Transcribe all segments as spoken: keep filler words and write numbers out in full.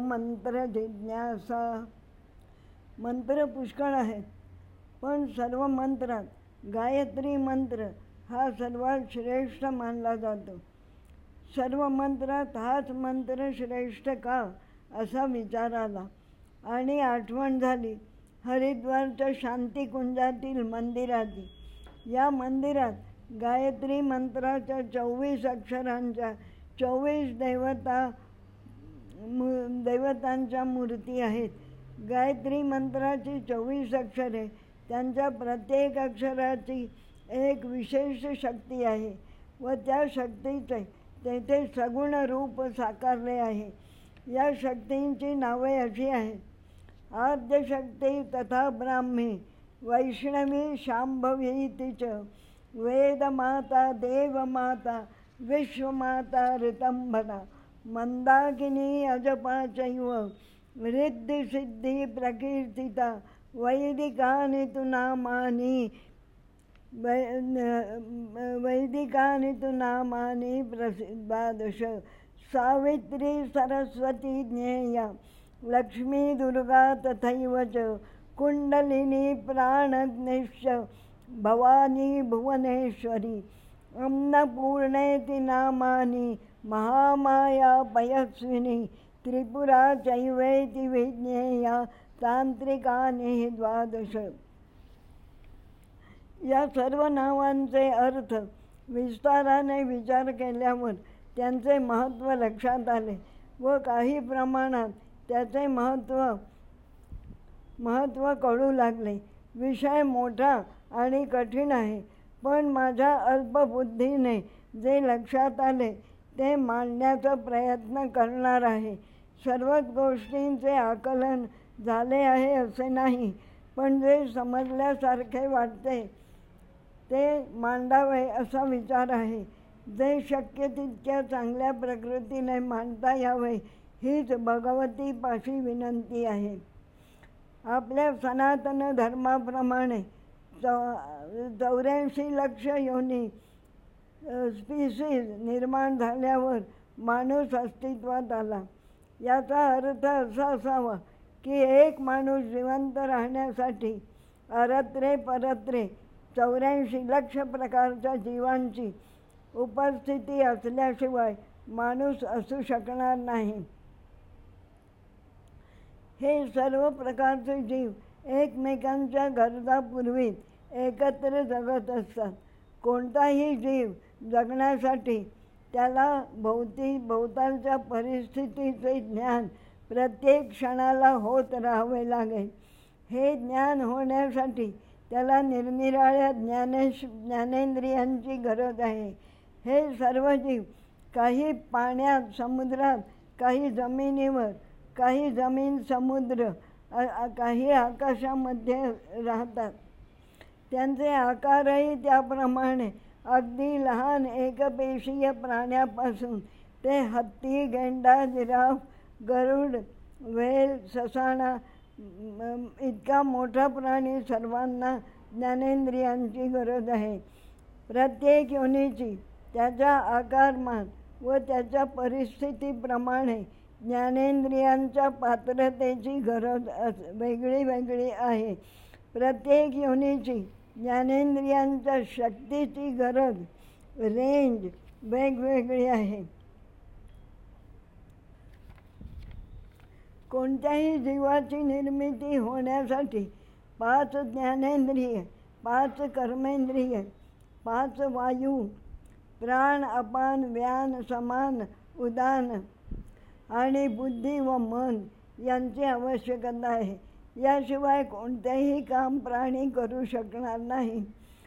मंत्र जिज्ञासा. मंत्र पुष्कळ आहेत, पण सर्व मंत्रात गायत्री मंत्र हा सर्वात श्रेष्ठ मानला जातो. सर्व मंत्रात हाच मंत्र श्रेष्ठ का असा विचार आला आणि आठवण झाली हरिद्वारच्या शांतिकुंजातील मंदिराची. या मंदिरात गायत्री मंत्राच्या चोवीस अक्षरांच्या चोवीस देवता मू देवतांच्या मूर्ती आहेत. गायत्री मंत्राची चोवीस अक्षरे, त्यांच्या प्रत्येक अक्षराची एक विशेष शक्ती आहे व त्या शक्तीचे तेथे सगुण रूप साकारले आहे. या शक्तींची नावे अशी आहेत: आद्यशक्ती तथा ब्राह्मी, वैष्णवी शांभवी तिच, वेदमाता देवमाता विश्वमाता ऋतंभरा, मंदाकिनी अजपा चैव रिद्धी सिद्धी प्रकीर्तिता, वैदिकानि तु नामानि वैदिकानि तु नामानि प्रसिद्धादश. सावित्री सरस्वती ज्ञेया, लक्ष्मी दुर्गा तथैव च, कुंडलिनी प्राणग्निश्च, भवानी भुवनेश्वरी, अन्नपूर्णेति नामानि, महामाया पयस्विनी, त्रिपुरा चैवेति विज्ञेया, तांत्रिकानि द्वादश. या सर्व नावांचे अर्थ विस्ताराने विचार केल्यावर त्यांचे महत्त्व लक्षात आले व काही प्रमाणात त्याचे महत्त्व महत्त्व कळू लागले. विषय मोठा आणि कठीण आहे, पण माझ्या अल्पबुद्धीने जे लक्षात आले ते मांडण्याचा प्रयत्न करणार आहे. सर्वच गोष्टींचे आकलन झाले आहे असे नाही, पण जे समजल्यासारखे वाटते ते मांडावे असा विचार आहे. जे शक्य तितक्या चांगल्या प्रकृतीने मांडता यावे हीच भगवतीपाशी विनंती आहे. आपल्या सनातन धर्माप्रमाणे चौ चौऱ्याऐंशी लक्ष योनी स्पीसीज निर्माण झाल्यावर माणूस अस्तित्वात आला. याचा अर्थ असा असावा की एक माणूस जिवंत राहण्यासाठी अरत्रे परत्रे चौऱ्याऐंशी लक्ष प्रकारच्या जीवांची उपस्थिती असल्याशिवाय माणूस असू शकणार नाही. हे सर्व प्रकारचे जीव एकमेकांच्या गरजा पुरवीत एकत्र जगत असतात. कोणताही जीव जगण्यासाठी त्याला भोवती भोवतालच्या परिस्थितीचे ज्ञान प्रत्येक क्षणाला होत राहावे लागेल. हे ज्ञान होण्यासाठी त्याला निरनिराळ्या ज्ञानेश ज्ञानेंद्रियांची गरज आहे. हे सर्व जीव काही पाण्यात समुद्रात, काही जमिनीवर, काही जमीन समुद्र, काही आकाशामध्ये राहतात. त्यांचे आकारही त्याप्रमाणे अगदी लहान एकपेशीय प्राण्यापासून ते हत्ती, गेंडा, जिराफ, गरुड, व्हेल, ससाणा इतका मोठा प्राणी सर्वांना ज्ञानेंद्रियांची गरज आहे. प्रत्येक योनीची त्याच्या आकारमान व त्याच्या परिस्थितीप्रमाणे ज्ञानेंद्रियांच्या पात्रतेची गरज वेगळी वेगळी आहे. प्रत्येक योनीची ज्ञानेंद्रियांच्या शक्तीची गरज रेंज वेगवेगळी आहे. कोणत्याही जीवाची निर्मिती होण्यासाठी पाच ज्ञानेंद्रिय, पाच कर्मेंद्रिय, पाच वायू, प्राण, अपान, व्यान, समान, उदान आणि बुद्धी व मन यांची आवश्यकता आहे. याशिवाय कोणतेही काम प्राणी करू शकणार नाही.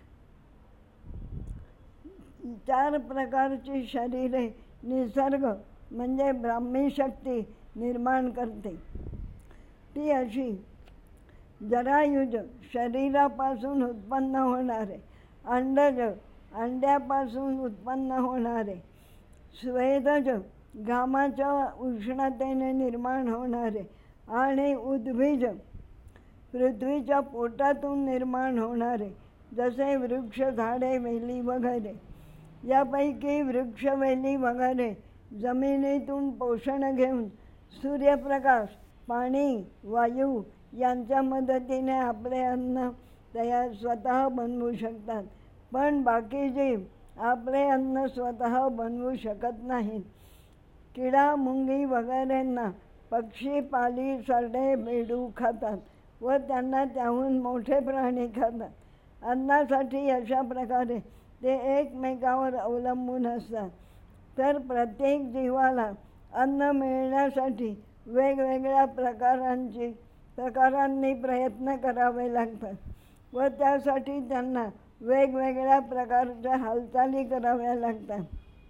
चार प्रकारची शरीरे निसर्ग म्हणजे ब्राह्मी शक्ती निर्माण करते. ती अशी: जरायुज शरीरापासून उत्पन्न होणारे, अंडज अंड्यापासून उत्पन्न होणारे, स्वेदज घामाच्या उष्णतेने निर्माण होणारे आणि उद्भिज पृथ्वीच्या पोटातून निर्माण होणारे, जसे वृक्ष, झाडे, वेली वगैरे. यापैकी वृक्ष, वेली वगैरे जमिनीतून पोषण घेऊन सूर्यप्रकाश, पाणी, वायू यांच्या मदतीने आपले अन्न तयार स्वतः बनवू शकतात, पण बाकी जीव आपले अन्न स्वतः बनवू शकत नाहीत. किडा, मुंगी वगैरेंना पक्षी, पाली, सरडे, बेडूक खातात व त्यांना त्याहून मोठे प्राणी खातात. अन्नासाठी अशा प्रकारे ते एकमेकावर अवलंबून असतात. तर प्रत्येक जीवाला अन्न मिळण्यासाठी वेगवेगळ्या प्रकारांची प्रकारांनी प्रयत्न करावे लागतात व त्यासाठी त्यांना वेगवेगळ्या प्रकारच्या हालचाली कराव्या लागतात.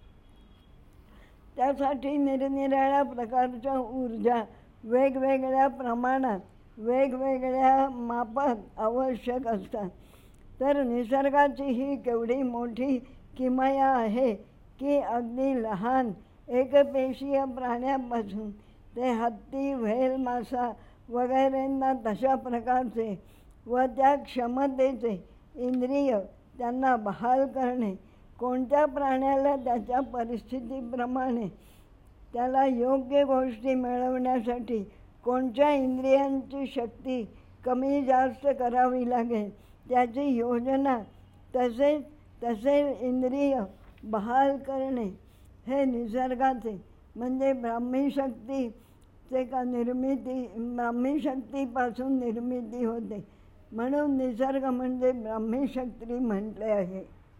त्यासाठी निरनिराळ्या प्रकारच्या ऊर्जा वेगवेगळ्या प्रमाणात, वेगवेगळ्या मापात आवश्यक असतात. तर निसर्गाची ही केवढी मोठी किमया आहे की अगदी लहान एकपेशीय प्राण्यापासून ते हत्ती, व्हेल, मासा वगैरेंना तशा प्रकारचे व त्या क्षमतेचे इंद्रिय त्यांना बहाल करणे, कोणत्या प्राण्याला त्याच्या परिस्थितीप्रमाणे त्याला योग्य गोष्टी मिळवण्यासाठी कोणत्या इंद्रियांची शक्ती कमी जास्त करावी लागेल त्याची योजना, तसेच तसे इंद्रिय बहाल करणे हे निसर्गाचे म्हणजे ब्राह्मी शक्तीचे का निर्मिती ब्राह्मी शक्तीपासून निर्मिती होते. म्हणून निसर्ग म्हणजे ब्राह्मी शक्ती म्हटले आहे.